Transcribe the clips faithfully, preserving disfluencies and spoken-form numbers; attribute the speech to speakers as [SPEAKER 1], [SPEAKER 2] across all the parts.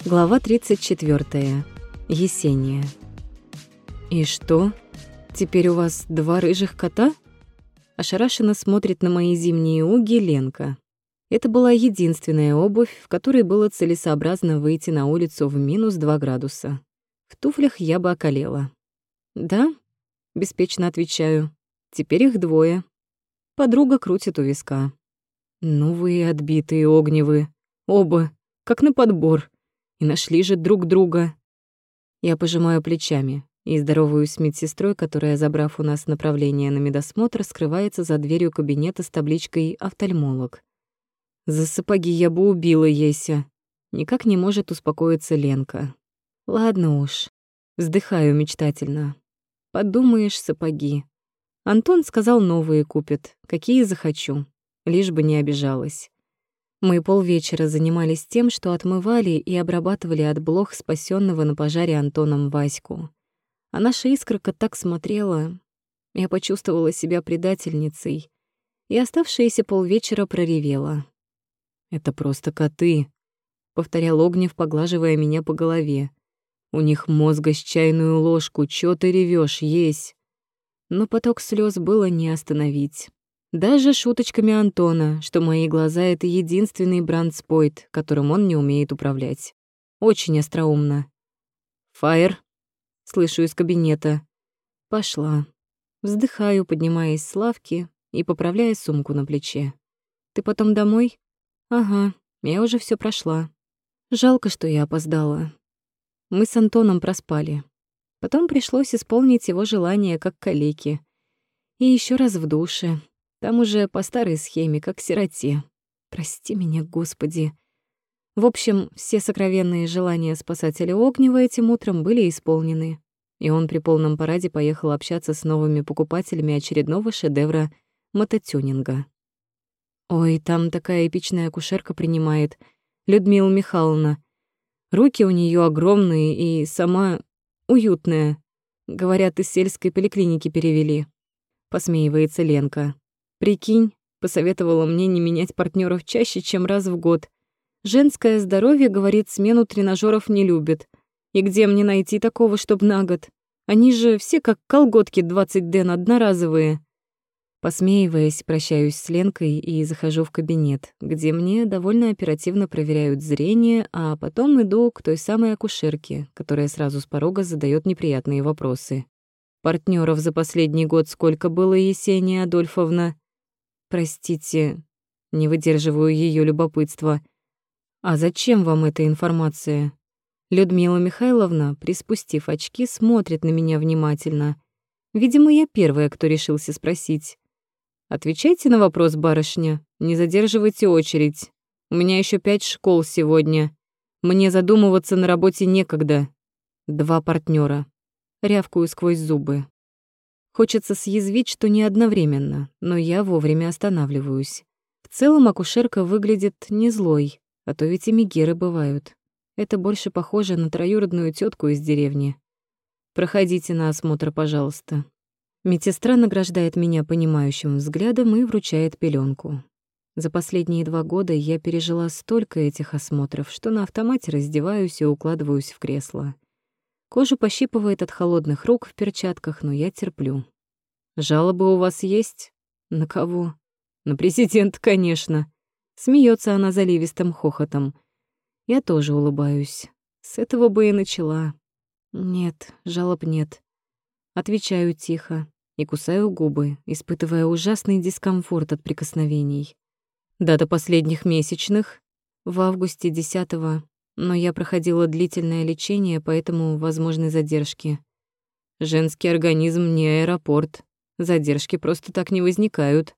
[SPEAKER 1] Глава тридцать четвёртая. Есения. «И что? Теперь у вас два рыжих кота?» Ошарашенно смотрит на мои зимние уги Ленка. Это была единственная обувь, в которой было целесообразно выйти на улицу в минус два градуса. В туфлях я бы околела. «Да?» — беспечно отвечаю. «Теперь их двое». Подруга крутит у виска. «Ну вы и отбитые огневы. Оба, как на подбор. И нашли же друг друга». Я пожимаю плечами и здороваюсь с медсестрой, которая, забрав у нас направление на медосмотр, скрывается за дверью кабинета с табличкой «Офтальмолог». «За сапоги я бы убила Еся». Никак не может успокоиться Ленка. «Ладно уж». Вздыхаю мечтательно. «Подумаешь, сапоги. Антон сказал, новые купит, какие захочу, лишь бы не обижалась». Мы полвечера занимались тем, что отмывали и обрабатывали от блох спасенного на пожаре Антоном Ваську. А наша искорка так смотрела. Я почувствовала себя предательницей и оставшиеся полвечера проревела. «Это просто коты», — повторял Огнев, поглаживая меня по голове. «У них мозга с чайную ложку, чё ты ревёшь, есть?» Но поток слез было не остановить. Даже шуточками Антона, что мои глаза — это единственный брандспойт, которым он не умеет управлять. Очень остроумно. «Фаер», — слышу из кабинета. «Пошла». Вздыхаю, поднимаясь с лавки и поправляя сумку на плече. «Ты потом домой?» «Ага, я уже всё прошла. Жалко, что я опоздала». Мы с Антоном проспали. Потом пришлось исполнить его желание как калеки. И ещё раз в душе. Там уже по старой схеме, как сироте. Прости меня, Господи. В общем, все сокровенные желания спасателя Огнева этим утром были исполнены, и он при полном параде поехал общаться с новыми покупателями очередного шедевра мототюнинга. Ой, там такая эпичная акушерка принимает, Людмила Михайловна. Руки у неё огромные и сама уютная. Говорят, из сельской поликлиники перевели. Посмеивается Ленка. Прикинь, посоветовала мне не менять партнеров чаще, чем раз в год. Женское здоровье, говорит, смену тренажеров не любит. И где мне найти такого, чтоб на год? Они же все как колготки двадцать ден одноразовые. Посмеиваясь, прощаюсь с Ленкой и захожу в кабинет, где мне довольно оперативно проверяют зрение, а потом иду к той самой акушерке, которая сразу с порога задаёт неприятные вопросы. Партнеров за последний год сколько было, Есения Адольфовна? Простите, не выдерживаю её любопытства. А зачем вам эта информация? Людмила Михайловна, приспустив очки, смотрит на меня внимательно. Видимо, я первая, кто решился спросить. Отвечайте на вопрос, барышня, не задерживайте очередь. У меня ещё пять школ сегодня. Мне задумываться на работе некогда. Два партнёра. Рявкаю сквозь зубы. Хочется съязвить, что не одновременно, но я вовремя останавливаюсь. В целом акушерка выглядит не злой, а то ведь и мегеры бывают. Это больше похоже на троюродную тётку из деревни. Проходите на осмотр, пожалуйста. Медсестра награждает меня понимающим взглядом и вручает пелёнку. За последние два года я пережила столько этих осмотров, что на автомате раздеваюсь и укладываюсь в кресло. Кожу пощипывает от холодных рук в перчатках, но я терплю. «Жалобы у вас есть? На кого?» «На президента, конечно». Смеется она заливистым хохотом. Я тоже улыбаюсь. С этого бы и начала. «Нет, жалоб нет». Отвечаю тихо и кусаю губы, испытывая ужасный дискомфорт от прикосновений. «Дата последних месячных?» «В августе десятого. Но я проходила длительное лечение, поэтому возможны задержки. Женский организм не аэропорт. Задержки просто так не возникают».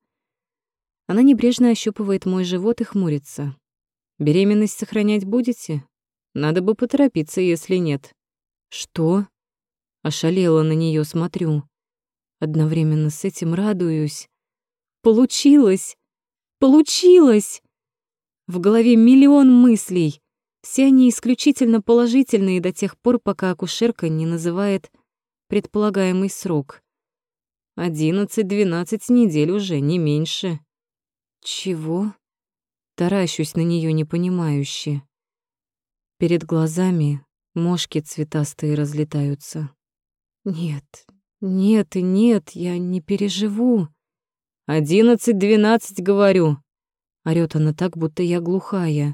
[SPEAKER 1] Она небрежно ощупывает мой живот и хмурится. «Беременность сохранять будете? Надо бы поторопиться, если нет». «Что?» Ошалела на неё, смотрю. Одновременно с этим радуюсь. «Получилось! Получилось!» В голове миллион мыслей. Все они исключительно положительные до тех пор, пока акушерка не называет предполагаемый срок. Одиннадцать-двенадцать недель уже, не меньше. Чего? Таращусь на неё непонимающе. Перед глазами мошки цветастые разлетаются. Нет, нет и нет, я не переживу. «Одиннадцать-двенадцать, говорю!» Орёт она так, будто я глухая.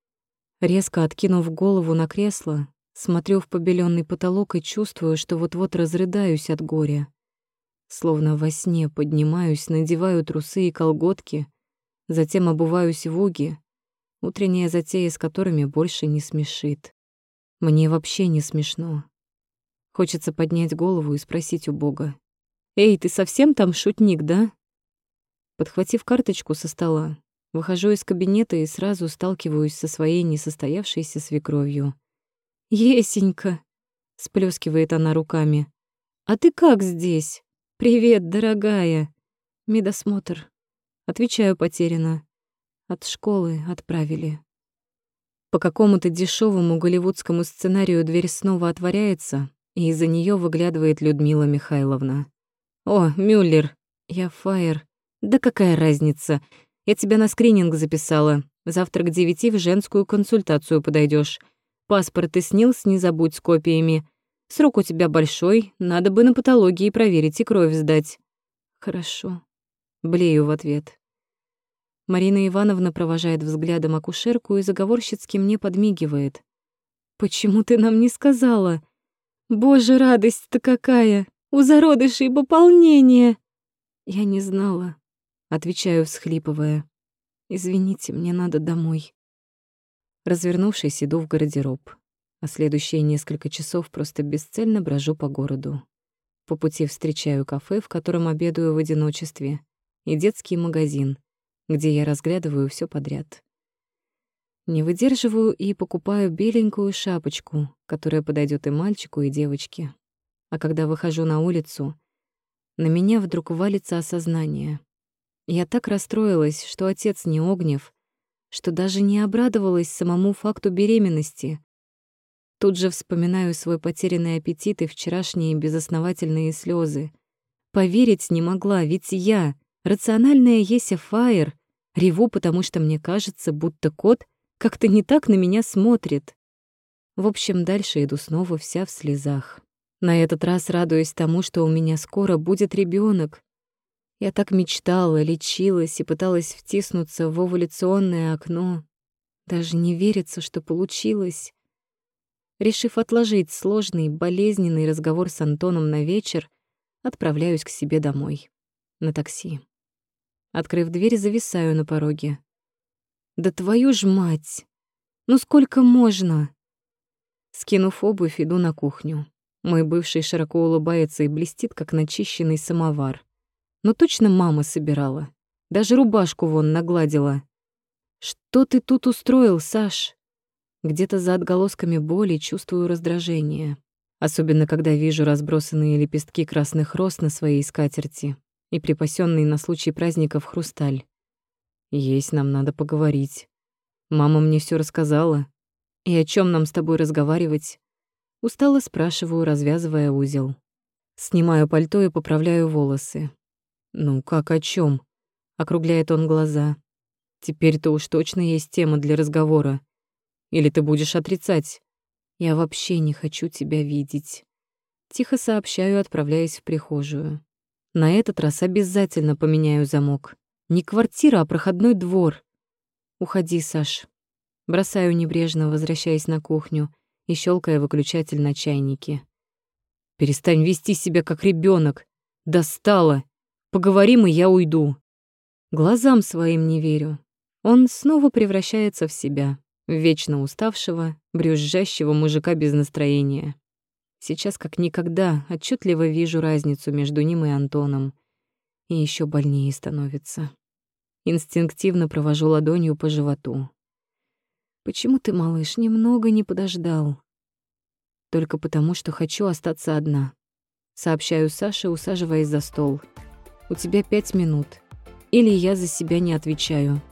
[SPEAKER 1] Резко откинув голову на кресло, смотрю в побелённый потолок и чувствую, что вот-вот разрыдаюсь от горя. Словно во сне поднимаюсь, надеваю трусы и колготки, затем обуваюсь в уги, утренняя затея с которыми больше не смешит. Мне вообще не смешно. Хочется поднять голову и спросить у Бога: «Эй, ты совсем там шутник, да?» Подхватив карточку со стола, выхожу из кабинета и сразу сталкиваюсь со своей несостоявшейся свекровью. «Есенька!» — сплёскивает она руками. «А ты как здесь? Привет, дорогая!» «Медосмотр». Отвечаю потерянно. От школы отправили. По какому-то дешевому голливудскому сценарию дверь снова отворяется, и из-за нее выглядывает Людмила Михайловна. «О, Мюллер, я Фаер. Да какая разница? Я тебя на скрининг записала. Завтра к девяти в женскую консультацию подойдешь. Паспорт и снилс не забудь с копиями. Срок у тебя большой, надо бы на патологии проверить и кровь сдать». «Хорошо». Блею в ответ. Марина Ивановна провожает взглядом акушерку и заговорщицки мне подмигивает. «Почему ты нам не сказала? Боже, радость-то какая! У зародышей пополнение!» «Я не знала», — отвечаю, всхлипывая. «Извините, мне надо домой». Развернувшись, иду в гардероб, а следующие несколько часов просто бесцельно брожу по городу. По пути встречаю кафе, в котором обедаю в одиночестве, и детский магазин, где я разглядываю всё подряд. Не выдерживаю и покупаю беленькую шапочку, которая подойдёт и мальчику, и девочке. А когда выхожу на улицу, на меня вдруг валится осознание. Я так расстроилась, что отец не Огнев, что даже не обрадовалась самому факту беременности. Тут же вспоминаю свой потерянный аппетит и вчерашние безосновательные слёзы. Поверить не могла, ведь я, рациональная Еся Фаер, реву, потому что мне кажется, будто кот как-то не так на меня смотрит. В общем, дальше иду снова вся в слезах. На этот раз радуюсь тому, что у меня скоро будет ребёнок. Я так мечтала, лечилась и пыталась втиснуться в овуляционное окно. Даже не верится, что получилось. Решив отложить сложный, болезненный разговор с Антоном на вечер, отправляюсь к себе домой. На такси. Открыв дверь, зависаю на пороге. «Да твою ж мать! Ну сколько можно?» Скинув обувь, иду на кухню. Мой бывший широко улыбается и блестит, как начищенный самовар. Но точно мама собирала. Даже рубашку вон нагладила. «Что ты тут устроил, Саш?» Где-то за отголосками боли чувствую раздражение. Особенно, когда вижу разбросанные лепестки красных роз на своей скатерти и припасенный на случай праздников хрусталь. «Есть, нам надо поговорить. Мама мне все рассказала. И о чем нам с тобой разговаривать?» Устало спрашиваю, развязывая узел. Снимаю пальто и поправляю волосы. «Ну, как о чем? Округляет он глаза. «Теперь-то уж точно есть тема для разговора. Или ты будешь отрицать?» «Я вообще не хочу тебя видеть». Тихо сообщаю, отправляясь в прихожую. На этот раз обязательно поменяю замок. Не квартира, а проходной двор. «Уходи, Саш». Бросаю небрежно, возвращаясь на кухню и щелкая выключатель на чайнике. «Перестань вести себя как ребенок. Достала. Поговорим, и я уйду». Глазам своим не верю. Он снова превращается в себя, в вечно уставшего, брюзжащего мужика без настроения. Сейчас как никогда отчетливо вижу разницу между ним и Антоном. И еще больнее становится. Инстинктивно провожу ладонью по животу. «Почему ты, малыш, немного не подождал?» «Только потому, что хочу остаться одна», — сообщаю Саше, усаживаясь за стол. «У тебя пять минут. Или я за себя не отвечаю».